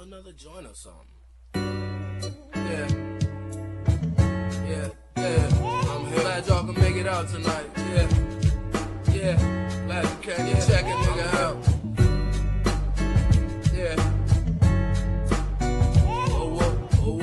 another joint or something. Yeah. I'm here. Glad y'all can make it out tonight. Yeah. Glad you can. Yeah. Check a nigga out. Yeah. Oh.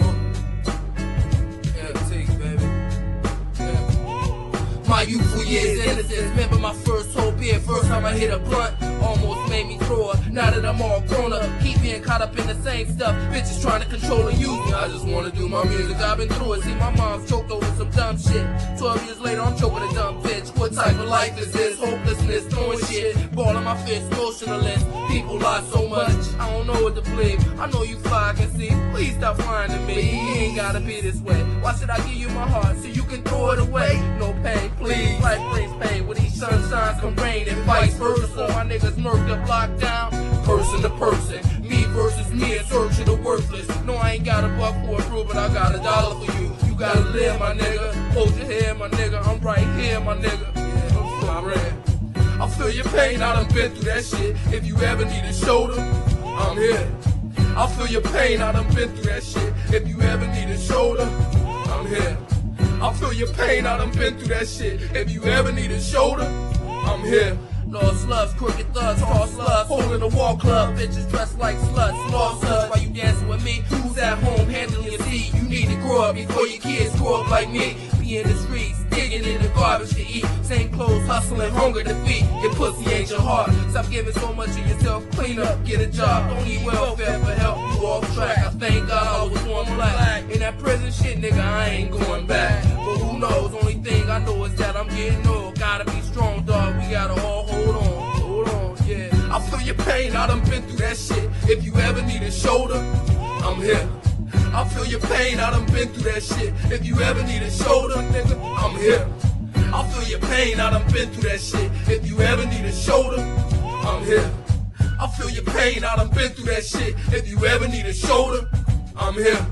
Yeah, take, baby. Yeah. My youthful years, innocence. Remember my first whole beer. First time I hit a blunt, almost made me throw her. Now that I'm all grown up, keep being caught up in the same stuff. Bitches trying to control and use me. I just wanna do my music. I've been through it. See, my mom's choked over some dumb shit. 12 years later, I'm choking a dumb bitch. What type of life is this? Hopelessness, throwing shit, balling my fist, motionless. People lie so much, I don't know what to believe. I know you fly, I can see. Please stop lying to me. You ain't gotta be this way. Why should I give you my heart so you can throw it away? No pain, please. Life brings pain. With each sunshine come rain and vice versa. So my niggas murked up, locked down, person to person. Me versus me in search of the worthless. No, I ain't got a buck for a proof, but I got $1 for you. You gotta live, my nigga. Hold your head, my nigga. I'm right here, my nigga. Yeah, I'm so red. I feel your pain, I done been through that shit. If you ever need a shoulder, I'm here. I feel your pain, I done been through that shit. If you ever need a shoulder, I'm here. I feel your pain, I done been through that shit. If you ever need a shoulder, I'm here. Lost sluts, crooked thugs, tall sluts, holding the wall club, bitches dressed like sluts, lost sluts. While you dancing with me, who's at home handling your seed? You need to grow up before your kids grow up like me. Be in the streets, digging in the garbage to eat. Same clothes, hustling, hunger to feed. Your pussy ain't your heart. Stop giving so much of yourself. Clean up, get a job. Don't need welfare for help you off track. I thank God I was born black. In that prison shit, nigga, I ain't going back. But who knows? Only thing I know is that I'm getting old. Gotta be strong, dog. We gotta all hold on, yeah. I feel your pain, I done been through that shit. If you ever need a shoulder, I'm here. I feel your pain, I done been through that shit. If you ever need a shoulder, nigga, I'm here. I feel your pain, I done been through that shit. If you ever need a shoulder, I'm here. I feel your pain, I done been through that shit. If you ever need a shoulder, I'm here.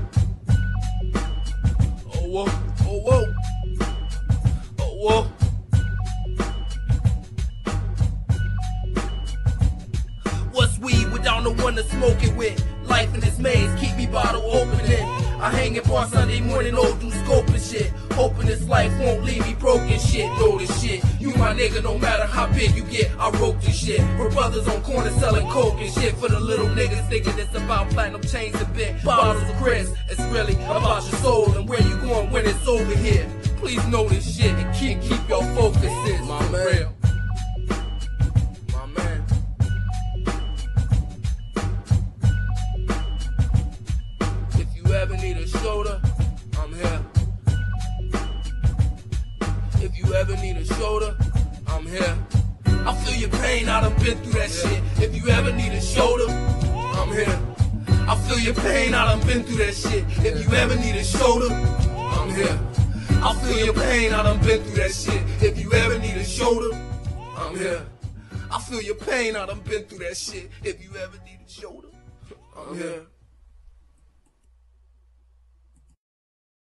Oh whoa. What's weed without no one to smoke it with? Life in this maze, keep me bottle opening. I hang in bar Sunday morning, old do scope and shit. Hoping this life won't leave me broken shit. Know this shit, you my nigga no matter how big you get. I wrote this shit for brothers on corner selling coke and shit. For the little niggas thinking it's about platinum chains and bit bottles of Chris. It's really about your soul and where you going when it's over here. Please know this shit and keep your focuses. My man. Ever need a shoulder, I'm here. If you ever need a shoulder, I'm here. I feel your pain, I done been through that shit. If you ever need a shoulder, I'm here. I feel your pain, I done been through that shit. If you ever need a shoulder, I'm here. I feel your pain, I done been through that shit. If you ever need a shoulder, I'm here. I feel your pain, I done been through that shit. If you ever need a shoulder, I'm here.